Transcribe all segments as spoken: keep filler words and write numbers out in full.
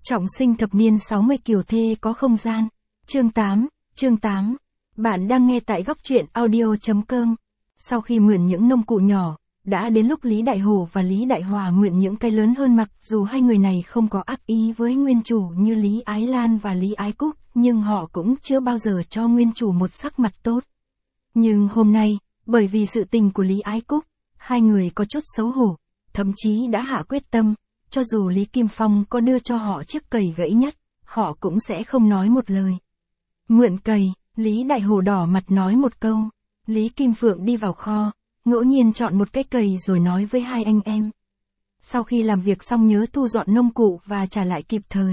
Trọng sinh thập niên sáu mươi kiều thê có không gian. Chương tám, chương tám. Bạn đang nghe tại góc truyện audio.com. Sau khi mượn những nông cụ nhỏ, đã đến lúc Lý Đại Hổ và Lý Đại Hòa mượn những cái lớn hơn, mặc dù hai người này không có ác ý với nguyên chủ như Lý Ái Lan và Lý Ái Cúc, nhưng họ cũng chưa bao giờ cho nguyên chủ một sắc mặt tốt. Nhưng hôm nay, bởi vì sự tình của Lý Ái Cúc, hai người có chút xấu hổ, thậm chí đã hạ quyết tâm, cho dù Lý Kim Phong có đưa cho họ chiếc cày gãy nhất, họ cũng sẽ không nói một lời. Mượn cày, Lý Đại Hổ đỏ mặt nói một câu. Lý Kim Phượng đi vào kho, ngẫu nhiên chọn một cái cày rồi nói với hai anh em. Sau khi làm việc xong nhớ thu dọn nông cụ và trả lại kịp thời.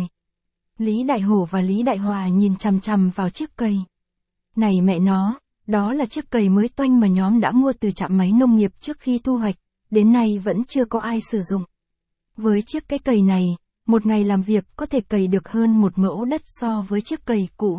Lý Đại Hổ và Lý Đại Hòa nhìn chằm chằm vào chiếc cày. Này mẹ nó, đó là chiếc cày mới toanh mà nhóm đã mua từ trạm máy nông nghiệp trước khi thu hoạch, đến nay vẫn chưa có ai sử dụng. Với chiếc cái cày này, một ngày làm việc có thể cày được hơn một mẫu đất so với chiếc cày cũ.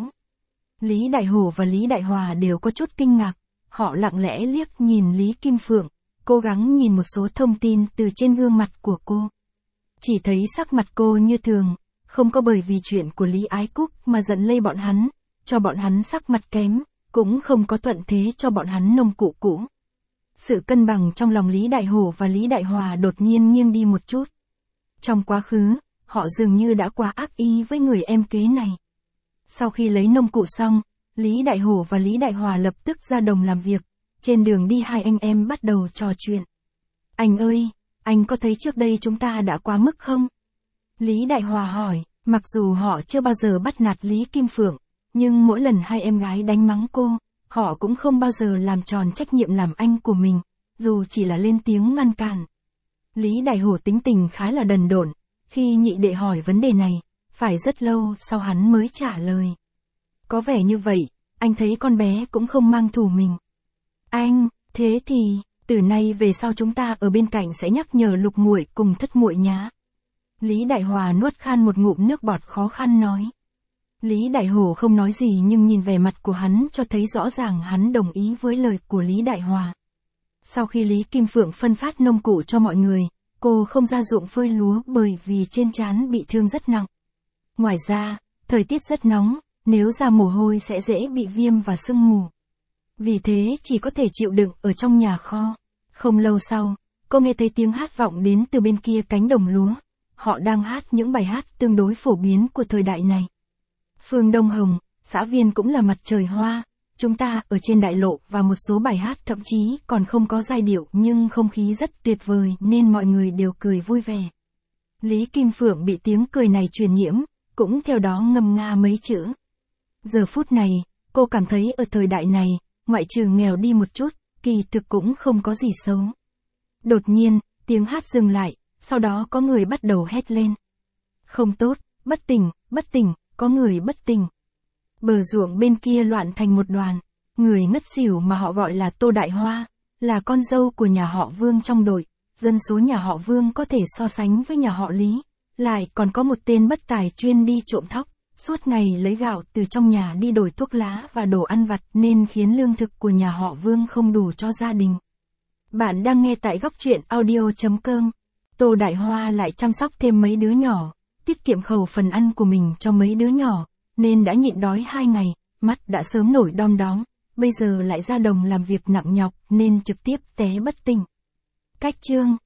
Lý Đại Hổ và Lý Đại Hòa đều có chút kinh ngạc, họ lặng lẽ liếc nhìn Lý Kim Phượng, cố gắng nhìn một số thông tin từ trên gương mặt của cô. Chỉ thấy sắc mặt cô như thường, không có bởi vì chuyện của Lý Ái Cúc mà giận lây bọn hắn, cho bọn hắn sắc mặt kém, cũng không có thuận thế cho bọn hắn nông cụ cũ. Sự cân bằng trong lòng Lý Đại Hổ và Lý Đại Hòa đột nhiên nghiêng đi một chút. Trong quá khứ, họ dường như đã quá ác ý với người em kế này. Sau khi lấy nông cụ xong, Lý Đại Hổ và Lý Đại Hòa lập tức ra đồng làm việc. Trên đường đi hai anh em bắt đầu trò chuyện. Anh ơi, anh có thấy trước đây chúng ta đã quá mức không? Lý Đại Hòa hỏi, mặc dù họ chưa bao giờ bắt nạt Lý Kim Phượng, nhưng mỗi lần hai em gái đánh mắng cô, họ cũng không bao giờ làm tròn trách nhiệm làm anh của mình, dù chỉ là lên tiếng ngăn cản. Lý Đại Hổ tính tình khá là đần độn, khi nhị đệ hỏi vấn đề này, phải rất lâu sau hắn mới trả lời. Có vẻ như vậy, anh thấy con bé cũng không mang thù mình. Anh, thế thì, từ nay về sau chúng ta ở bên cạnh sẽ nhắc nhở Lục muội cùng Thất muội nhá. Lý Đại Hòa nuốt khan một ngụm nước bọt khó khăn nói. Lý Đại Hổ không nói gì nhưng nhìn vẻ mặt của hắn cho thấy rõ ràng hắn đồng ý với lời của Lý Đại Hòa. Sau khi Lý Kim Phượng phân phát nông cụ cho mọi người, cô không ra ruộng phơi lúa bởi vì trên trán bị thương rất nặng. Ngoài ra, thời tiết rất nóng, nếu ra mồ hôi sẽ dễ bị viêm và sưng mù. Vì thế chỉ có thể chịu đựng ở trong nhà kho. Không lâu sau, cô nghe thấy tiếng hát vọng đến từ bên kia cánh đồng lúa. Họ đang hát những bài hát tương đối phổ biến của thời đại này. Phương Đông Hồng, xã viên cũng là mặt trời hoa. Chúng ta ở trên đại lộ và một số bài hát thậm chí còn không có giai điệu nhưng không khí rất tuyệt vời nên mọi người đều cười vui vẻ. Lý Kim Phượng bị tiếng cười này truyền nhiễm, cũng theo đó ngâm nga mấy chữ. Giờ phút này, cô cảm thấy ở thời đại này, ngoại trừ nghèo đi một chút, kỳ thực cũng không có gì xấu. Đột nhiên, tiếng hát dừng lại, sau đó có người bắt đầu hét lên. Không tốt, bất tỉnh, bất tỉnh, có người bất tỉnh. Bờ ruộng bên kia loạn thành một đoàn, người ngất xỉu mà họ gọi là Tô Đại Hoa, là con dâu của nhà họ Vương trong đội, dân số nhà họ Vương có thể so sánh với nhà họ Lý, lại còn có một tên bất tài chuyên đi trộm thóc, suốt ngày lấy gạo từ trong nhà đi đổi thuốc lá và đồ ăn vặt nên khiến lương thực của nhà họ Vương không đủ cho gia đình. Bạn đang nghe tại góc truyện audio.com. Tô Đại Hoa lại chăm sóc thêm mấy đứa nhỏ, tiết kiệm khẩu phần ăn của mình cho mấy đứa nhỏ, nên đã nhịn đói hai ngày, mắt đã sớm nổi đom đóm, bây giờ lại ra đồng làm việc nặng nhọc nên trực tiếp té bất tỉnh. Cách chương